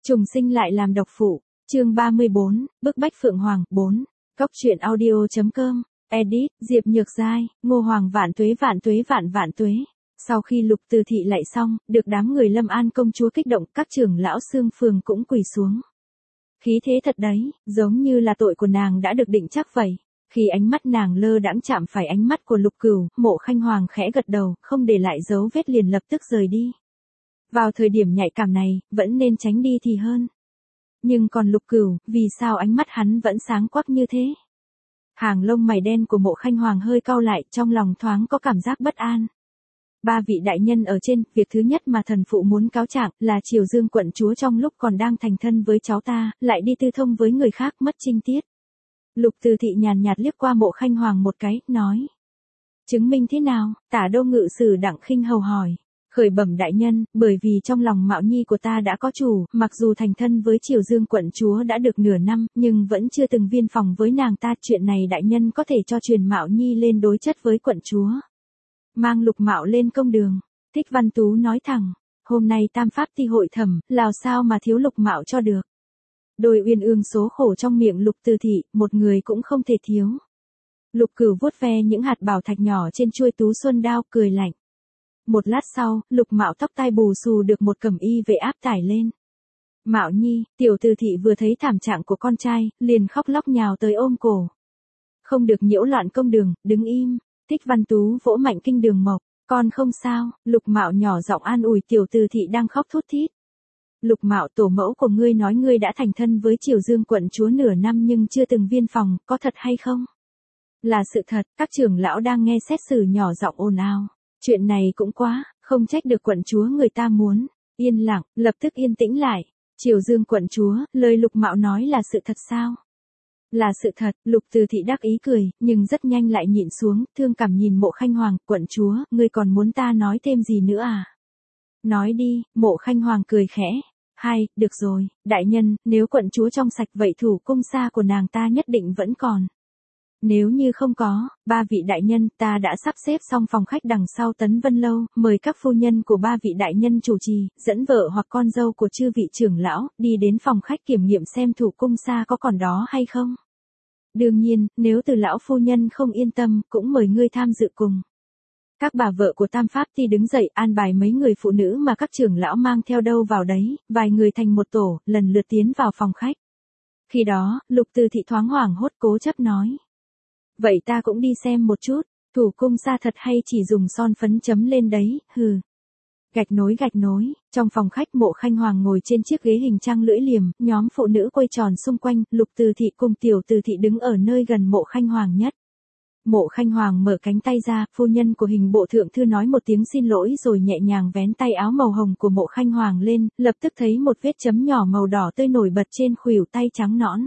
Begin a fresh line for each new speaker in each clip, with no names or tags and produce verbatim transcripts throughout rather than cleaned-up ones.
Trùng sinh lại làm độc phụ, chương ba mươi bốn, bức bách Phượng Hoàng, bốn. Cóc truyện audio.com, edit, Diệp Nhược Giai, Ngô Hoàng vạn tuế vạn tuế vạn vạn tuế. Sau khi Lục Từ Thị lạy xong, được đám người Lâm An công chúa kích động, các trưởng lão xương phường cũng quỳ xuống. Khí thế thật đấy, giống như là tội của nàng đã được định chắc vậy. Khi ánh mắt nàng lơ đãng chạm phải ánh mắt của Lục Cửu, Mộ Khanh Hoàng khẽ gật đầu, không để lại dấu vết liền lập tức rời đi. Vào thời điểm nhạy cảm này, vẫn nên tránh đi thì hơn. Nhưng còn Lục Cửu, vì sao ánh mắt hắn vẫn sáng quắc như thế? Hàng lông mày đen của Mộ Khanh Hoàng hơi cau lại, trong lòng thoáng có cảm giác bất an. Ba vị đại nhân ở trên, việc thứ nhất mà thần phụ muốn cáo trạng là Triều Dương quận chúa trong lúc còn đang thành thân với cháu ta, lại đi tư thông với người khác mất trinh tiết. Lục Từ Thị nhàn nhạt liếc qua Mộ Khanh Hoàng một cái, nói. Chứng minh thế nào? Tả đô ngự sử Đặng Khinh Hầu hỏi. Khởi bẩm đại nhân, bởi vì trong lòng Mạo Nhi của ta đã có chủ, mặc dù thành thân với Triều Dương quận chúa đã được nửa năm, nhưng vẫn chưa từng viên phòng với nàng ta. Chuyện này đại nhân có thể cho truyền Mạo Nhi lên đối chất với quận chúa. Mang Lục Mạo lên công đường. Thích Văn Tú nói thẳng, hôm nay tam pháp ti hội thẩm, làm sao mà thiếu Lục Mạo cho được. Đôi uyên ương số khổ trong miệng Lục Từ Thị, một người cũng không thể thiếu. Lục Cửu vuốt ve những hạt bảo thạch nhỏ trên chuôi tú xuân đao, cười lạnh. Một lát sau, Lục Mạo tóc tai bù xù được một cẩm y vệ áp tải lên. Mạo Nhi, tiểu Từ Thị vừa thấy thảm trạng của con trai, liền khóc lóc nhào tới ôm cổ. Không được nhiễu loạn công đường, đứng im. Thích Văn Tú vỗ mạnh kinh đường mộc, con không sao. Lục Mạo nhỏ giọng an ủi tiểu Từ Thị đang khóc thút thít. Lục Mạo, tổ mẫu của ngươi nói ngươi đã thành thân với Triều Dương quận chúa nửa năm nhưng chưa từng viên phòng, có thật hay không? Là sự thật. Các trưởng lão đang nghe xét xử nhỏ giọng ồn ào. Chuyện này cũng quá, không trách được quận chúa người ta muốn. Yên lặng, lập tức yên tĩnh lại. Triều Dương quận chúa, lời Lục Mạo nói là sự thật sao? Là sự thật. Lục Từ Thị đắc ý cười, nhưng rất nhanh lại nhịn xuống, thương cảm nhìn Mộ Khanh Hoàng, quận chúa, ngươi còn muốn ta nói thêm gì nữa à? Nói đi. Mộ Khanh Hoàng cười khẽ. Hay, được rồi, đại nhân, nếu quận chúa trong sạch vậy thủ cung xa của nàng ta nhất định vẫn còn. Nếu như không có, ba vị đại nhân, ta đã sắp xếp xong phòng khách đằng sau Tấn Vân Lâu, mời các phu nhân của ba vị đại nhân chủ trì, dẫn vợ hoặc con dâu của chư vị trưởng lão, đi đến phòng khách kiểm nghiệm xem thủ cung xa có còn đó hay không. Đương nhiên, nếu từ lão phu nhân không yên tâm, cũng mời ngươi tham dự cùng. Các bà vợ của Tam Pháp Ti đứng dậy an bài mấy người phụ nữ mà các trưởng lão mang theo đâu vào đấy, vài người thành một tổ, lần lượt tiến vào phòng khách. Khi đó, Lục Từ Thị thoáng hoảng hốt cố chấp nói. Vậy ta cũng đi xem một chút, thủ cung xa thật hay chỉ dùng son phấn chấm lên đấy, hừ. Gạch nối gạch nối, trong phòng khách Mộ Khanh Hoàng ngồi trên chiếc ghế hình trang lưỡi liềm, nhóm phụ nữ quay tròn xung quanh, Lục Từ Thị cùng tiểu Từ Thị đứng ở nơi gần Mộ Khanh Hoàng nhất. Mộ Khanh Hoàng mở cánh tay ra, phu nhân của hình bộ thượng thư nói một tiếng xin lỗi rồi nhẹ nhàng vén tay áo màu hồng của Mộ Khanh Hoàng lên, lập tức thấy một vết chấm nhỏ màu đỏ tươi nổi bật trên khuỷu tay trắng nõn.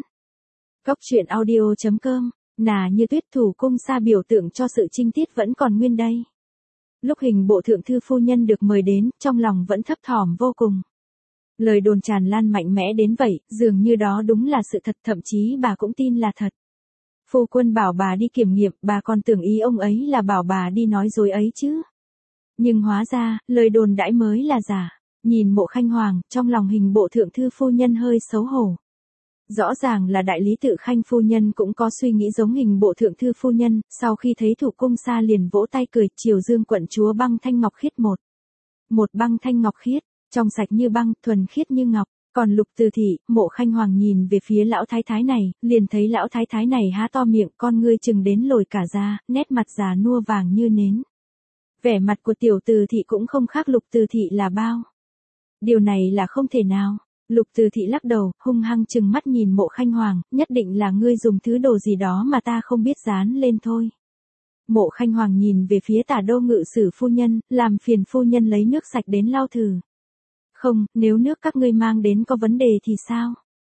Cóc truyện audio.com, nà như tuyết thủ cung xa biểu tượng cho sự trinh tiết vẫn còn nguyên đây. Lúc hình bộ thượng thư phu nhân được mời đến, trong lòng vẫn thấp thỏm vô cùng. Lời đồn tràn lan mạnh mẽ đến vậy, dường như đó đúng là sự thật, thậm chí bà cũng tin là thật. Phu quân bảo bà đi kiểm nghiệm, bà còn tưởng ý ông ấy là bảo bà đi nói dối ấy chứ. Nhưng hóa ra, lời đồn đãi mới là giả. Nhìn Mộ Khanh Hoàng, trong lòng hình bộ thượng thư phu nhân hơi xấu hổ. Rõ ràng là đại lý tự Khanh phu nhân cũng có suy nghĩ giống hình bộ thượng thư phu nhân, sau khi thấy thủ cung xa liền vỗ tay cười. Triều Dương quận chúa băng thanh ngọc khiết một. Một băng thanh ngọc khiết, trong sạch như băng, thuần khiết như ngọc. Còn Lục Từ Thị, Mộ Khanh Hoàng nhìn về phía lão thái thái này, liền thấy lão thái thái này há to miệng, con ngươi chừng đến lồi cả da, nét mặt già nua vàng như nến. Vẻ mặt của tiểu Từ Thị cũng không khác Lục Từ Thị là bao. Điều này là không thể nào. Lục Từ Thị lắc đầu, hung hăng chừng mắt nhìn Mộ Khanh Hoàng, nhất định là ngươi dùng thứ đồ gì đó mà ta không biết dán lên thôi. Mộ Khanh Hoàng nhìn về phía Tả đô ngự sử phu nhân, làm phiền phu nhân lấy nước sạch đến lau thử. Không, nếu nước các ngươi mang đến có vấn đề thì sao?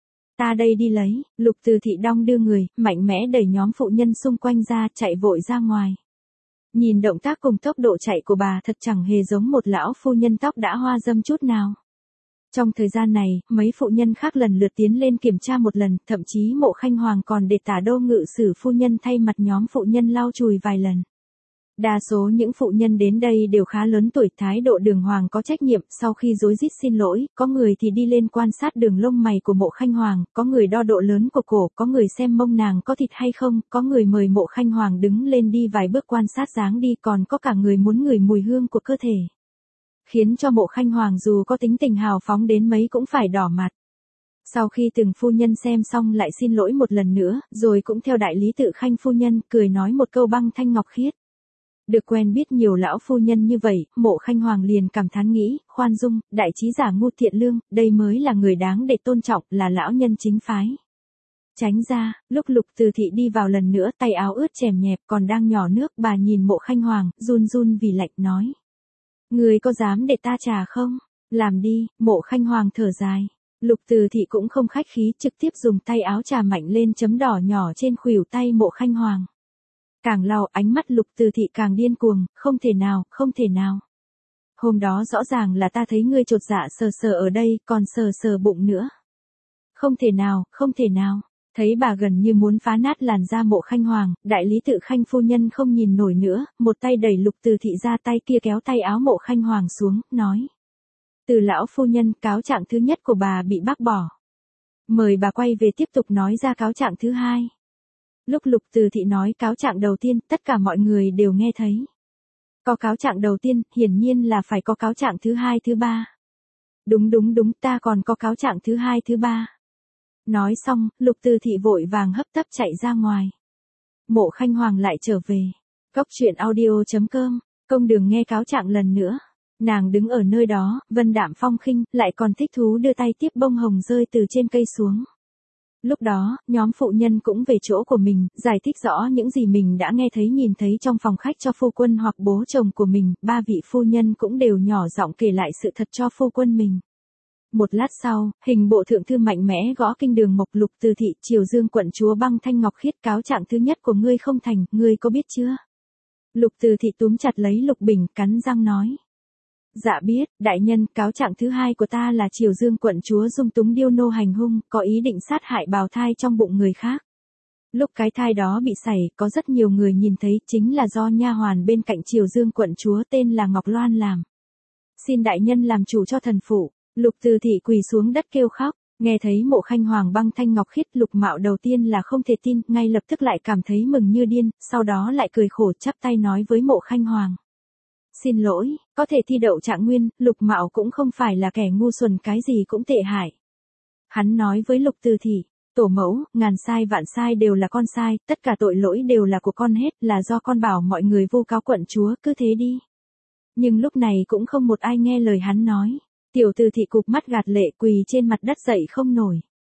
Ta đây đi lấy. Lục Từ Thị đong đưa người, mạnh mẽ đẩy nhóm phụ nhân xung quanh ra, chạy vội ra ngoài. Nhìn động tác cùng tốc độ chạy của bà thật chẳng hề giống một lão phu nhân tóc đã hoa râm chút nào. Trong thời gian này, mấy phụ nhân khác lần lượt tiến lên kiểm tra một lần, thậm chí Mộ Khanh Hoàng còn để Tả đô ngự sử phu nhân thay mặt nhóm phụ nhân lau chùi vài lần. Đa số những phụ nhân đến đây đều khá lớn tuổi, thái độ đường hoàng có trách nhiệm, sau khi rối rít xin lỗi, có người thì đi lên quan sát đường lông mày của Mộ Khanh Hoàng, có người đo độ lớn của cổ, có người xem mông nàng có thịt hay không, có người mời Mộ Khanh Hoàng đứng lên đi vài bước quan sát dáng đi, còn có cả người muốn ngửi mùi hương của cơ thể. Khiến cho Mộ Khanh Hoàng dù có tính tình hào phóng đến mấy cũng phải đỏ mặt. Sau khi từng phu nhân xem xong lại xin lỗi một lần nữa, rồi cũng theo đại lý tự Khanh phu nhân, cười nói một câu băng thanh ngọc khiết. Được quen biết nhiều lão phu nhân như vậy, Mộ Khanh Hoàng liền cảm thán nghĩ, khoan dung, đại trí giả ngu thiện lương, đây mới là người đáng để tôn trọng, là lão nhân chính phái. Tránh ra, lúc Lục Từ Thị đi vào lần nữa, tay áo ướt chèm nhẹp, còn đang nhỏ nước, bà nhìn Mộ Khanh Hoàng, run run vì lạnh nói. Người có dám để ta trà không? Làm đi. Mộ Khanh Hoàng thở dài. Lục Từ Thị cũng không khách khí, trực tiếp dùng tay áo trà mạnh lên chấm đỏ nhỏ trên khuỷu tay Mộ Khanh Hoàng. Càng lau, ánh mắt Lục Từ Thị càng điên cuồng, không thể nào, không thể nào. Hôm đó rõ ràng là ta thấy ngươi chột dạ sờ sờ ở đây, còn sờ sờ bụng nữa. Không thể nào, không thể nào. Thấy bà gần như muốn phá nát làn da Mộ Khanh Hoàng, đại lý tự Khanh phu nhân không nhìn nổi nữa, một tay đẩy Lục Từ Thị ra, tay kia kéo tay áo Mộ Khanh Hoàng xuống, nói. Từ lão phu nhân, cáo trạng thứ nhất của bà bị bác bỏ. Mời bà quay về tiếp tục nói ra cáo trạng thứ hai. Lúc Lục Từ Thị nói cáo trạng đầu tiên, tất cả mọi người đều nghe thấy. Có cáo trạng đầu tiên, hiển nhiên là phải có cáo trạng thứ hai thứ ba. Đúng đúng đúng, ta còn có cáo trạng thứ hai thứ ba. Nói xong, Lục Từ Thị vội vàng hấp tấp chạy ra ngoài. Mộ Khanh Hoàng lại trở về. Cốc truyện audio chấm com, công đường nghe cáo trạng lần nữa. Nàng đứng ở nơi đó, vân đạm phong khinh, lại còn thích thú đưa tay tiếp bông hồng rơi từ trên cây xuống. Lúc đó, nhóm phụ nhân cũng về chỗ của mình, giải thích rõ những gì mình đã nghe thấy nhìn thấy trong phòng khách cho phu quân hoặc bố chồng của mình, ba vị phu nhân cũng đều nhỏ giọng kể lại sự thật cho phu quân mình. Một lát sau, hình bộ thượng thư mạnh mẽ gõ kinh đường Mộc. Lục Từ Thị, Triều Dương quận chúa băng thanh ngọc khiết, cáo trạng thứ nhất của ngươi không thành, ngươi có biết chưa? Lục Từ Thị túm chặt lấy Lục Bình, cắn răng nói. Dạ biết, đại nhân, cáo trạng thứ hai của ta là Triều Dương quận chúa dung túng điêu nô hành hung, có ý định sát hại bào thai trong bụng người khác. Lúc cái thai đó bị sảy, có rất nhiều người nhìn thấy, chính là do nha hoàn bên cạnh Triều Dương quận chúa tên là Ngọc Loan làm. Xin đại nhân làm chủ cho thần phụ. Lục Từ Thị quỳ xuống đất kêu khóc, nghe thấy Mộ Khanh Hoàng băng thanh ngọc khiết, Lục Mạo đầu tiên là không thể tin, ngay lập tức lại cảm thấy mừng như điên, sau đó lại cười khổ chắp tay nói với Mộ Khanh Hoàng. Xin lỗi, có thể thi đậu trạng nguyên, Lục Mạo cũng không phải là kẻ ngu xuẩn cái gì cũng tệ hại. Hắn nói với Lục Từ Thị, tổ mẫu, ngàn sai vạn sai đều là con sai, tất cả tội lỗi đều là của con hết, là do con bảo mọi người vu cáo quận chúa, cứ thế đi. Nhưng lúc này cũng không một ai nghe lời hắn nói. Tiểu Từ Thị cụp mắt gạt lệ quỳ trên mặt đất dậy không nổi.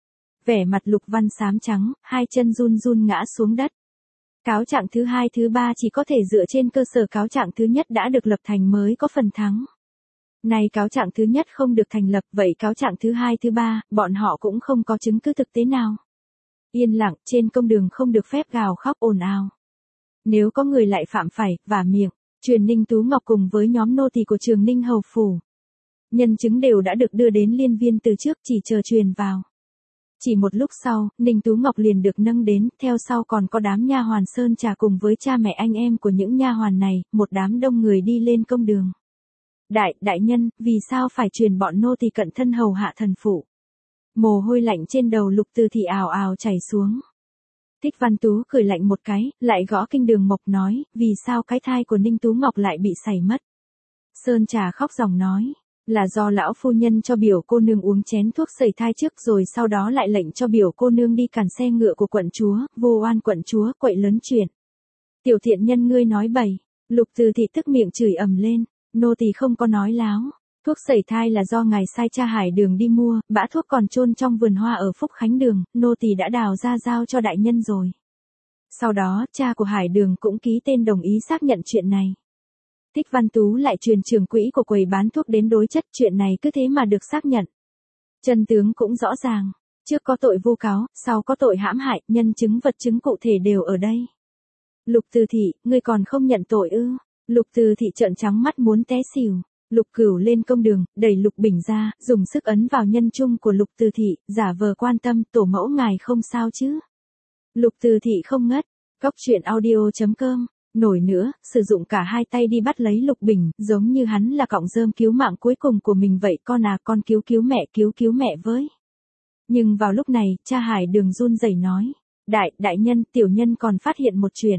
Vẻ mặt Lục Văn xám trắng, hai chân run run ngã xuống đất. Cáo trạng thứ hai thứ ba chỉ có thể dựa trên cơ sở cáo trạng thứ nhất đã được lập thành mới có phần thắng. Nay cáo trạng thứ nhất không được thành lập, vậy cáo trạng thứ hai thứ ba, bọn họ cũng không có chứng cứ thực tế nào. Yên lặng, trên công đường không được phép gào khóc ồn ào. Nếu có người lại phạm phải, vả miệng, truyền Ninh Tú Ngọc cùng với nhóm nô tỳ của Trường Ninh Hầu Phủ. Nhân chứng đều đã được đưa đến liên viên từ trước, chỉ chờ truyền vào. Chỉ một lúc sau, Ninh Tú Ngọc liền được nâng đến, theo sau còn có đám nha hoàn sơn trà cùng với cha mẹ anh em của những nha hoàn này, một đám đông người đi lên công đường. Đại, đại nhân, vì sao phải truyền bọn nô tỳ cận thân hầu hạ thần phụ? Mồ hôi lạnh trên đầu Lục Từ Thị ào ào chảy xuống. Thích Văn Tú cười lạnh một cái, lại gõ kinh đường Mộc nói, vì sao cái thai của Ninh Tú Ngọc lại bị sảy mất? Sơn trà khóc ròng nói. Là do lão phu nhân cho biểu cô nương uống chén thuốc sẩy thai trước rồi sau đó lại lệnh cho biểu cô nương đi cản xe ngựa của quận chúa, vô oan quận chúa, quậy lớn chuyện. Tiểu thiện nhân ngươi nói bậy. Lục Từ Thị tức miệng chửi ầm lên, nô tỳ không có nói láo. Thuốc sẩy thai là do ngài sai cha Hải Đường đi mua, bã thuốc còn chôn trong vườn hoa ở Phúc Khánh Đường, nô tỳ đã đào ra giao cho đại nhân rồi. Sau đó, cha của Hải Đường cũng ký tên đồng ý xác nhận chuyện này. Thích Văn Tú lại truyền trưởng quỹ của quầy bán thuốc đến đối chất, chuyện này cứ thế mà được xác nhận. Chân tướng cũng rõ ràng, trước có tội vu cáo, sau có tội hãm hại, nhân chứng vật chứng cụ thể đều ở đây. Lục Từ Thị, ngươi còn không nhận tội ư? Lục Từ Thị trợn trắng mắt muốn té xỉu. Lục Cửu lên công đường, đẩy Lục Bình ra, dùng sức ấn vào nhân trung của Lục Từ Thị, giả vờ quan tâm, tổ mẫu ngài không sao chứ? Lục Từ Thị không ngất. Cốc truyện audio chấm com nổi nữa, sử dụng cả hai tay đi bắt lấy Lục Bình, giống như hắn là cọng rơm cứu mạng cuối cùng của mình vậy. Con à, con cứu cứu mẹ, cứu cứu mẹ với. Nhưng vào lúc này, cha Hải Đường run rẩy nói, đại, đại nhân, tiểu nhân còn phát hiện một chuyện.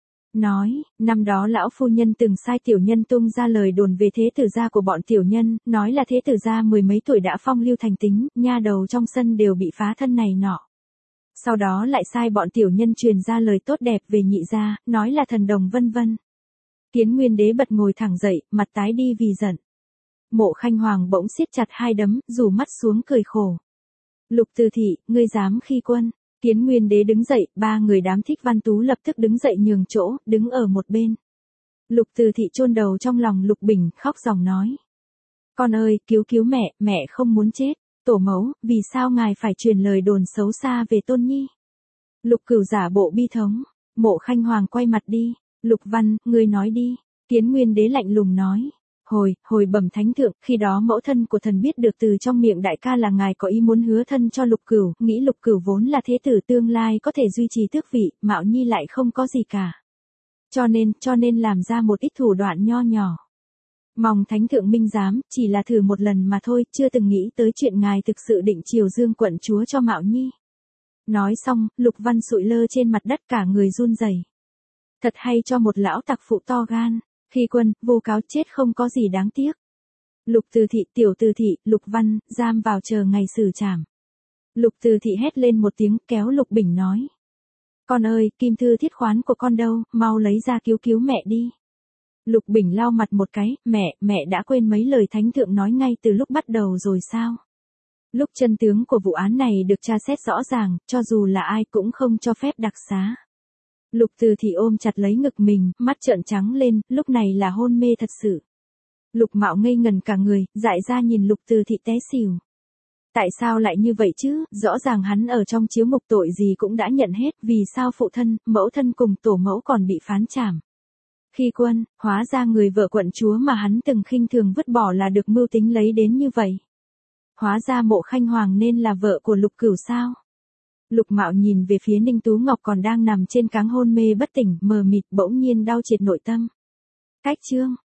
Nói, năm đó lão phu nhân từng sai tiểu nhân tung ra lời đồn về thế tử gia của bọn tiểu nhân, nói là thế tử gia mười mấy tuổi đã phong lưu thành tính, nha đầu trong sân đều bị phá thân này nọ. Sau đó lại sai bọn tiểu nhân truyền ra lời tốt đẹp về nhị gia, nói là thần đồng vân vân. Kiến Nguyên Đế bật ngồi thẳng dậy, mặt tái đi vì giận. Mộ Khanh Hoàng bỗng siết chặt hai đấm, rủ mắt xuống cười khổ. Lục Từ Thị, ngươi dám khi quân. Kiến Nguyên Đế đứng dậy, ba người đám Thích Văn Tú lập tức đứng dậy nhường chỗ, đứng ở một bên. Lục Từ Thị chôn đầu trong lòng Lục Bình, khóc ròng nói. Con ơi, cứu cứu mẹ, mẹ không muốn chết. Tổ mẫu, vì sao ngài phải truyền lời đồn xấu xa về Tôn Nhi? Lục Cửu giả bộ bi thống. Mộ Khanh Hoàng quay mặt đi. Lục Văn, ngươi nói đi. Kiến Nguyên Đế lạnh lùng nói. Hồi, hồi bẩm thánh thượng, khi đó mẫu thân của thần biết được từ trong miệng đại ca là ngài có ý muốn hứa thân cho Lục Cửu, nghĩ Lục Cửu vốn là thế tử tương lai có thể duy trì tước vị, Mạo Nhi lại không có gì cả. Cho nên, cho nên làm ra một ít thủ đoạn nho nhỏ. Mong thánh thượng minh giám, chỉ là thử một lần mà thôi, chưa từng nghĩ tới chuyện ngài thực sự định chiều dương quận chúa cho Mạo Nhi. Nói xong, Lục Văn sụi lơ trên mặt đất cả người run rẩy. Thật hay cho một lão tặc phụ to gan. Khi quân, vô cáo chết không có gì đáng tiếc. Lục Từ Thị, tiểu Từ Thị, Lục Văn, giam vào chờ ngày xử trảm. Lục Từ Thị hét lên một tiếng, kéo Lục Bình nói. Con ơi, kim thư thiết khoán của con đâu, mau lấy ra cứu cứu mẹ đi. Lục Bình lau mặt một cái, mẹ, mẹ đã quên mấy lời thánh thượng nói ngay từ lúc bắt đầu rồi sao? Lúc chân tướng của vụ án này được tra xét rõ ràng, cho dù là ai cũng không cho phép đặc xá. Lục Từ Thị ôm chặt lấy ngực mình, mắt trợn trắng lên, lúc này là hôn mê thật sự. Lục Mạo ngây ngần cả người, dại ra nhìn Lục Từ Thị té xỉu. Tại sao lại như vậy chứ, rõ ràng hắn ở trong chiếu mục tội gì cũng đã nhận hết, vì sao phụ thân, mẫu thân cùng tổ mẫu còn bị phán trảm. Khi quân, hóa ra người vợ quận chúa mà hắn từng khinh thường vứt bỏ là được mưu tính lấy đến như vậy. Hóa ra Mộ Khanh Hoàng nên là vợ của Lục Cửu sao? Lục Mạo nhìn về phía Ninh Tú Ngọc còn đang nằm trên cáng hôn mê bất tỉnh, mờ mịt, bỗng nhiên đau triệt nội tâm. Cách chương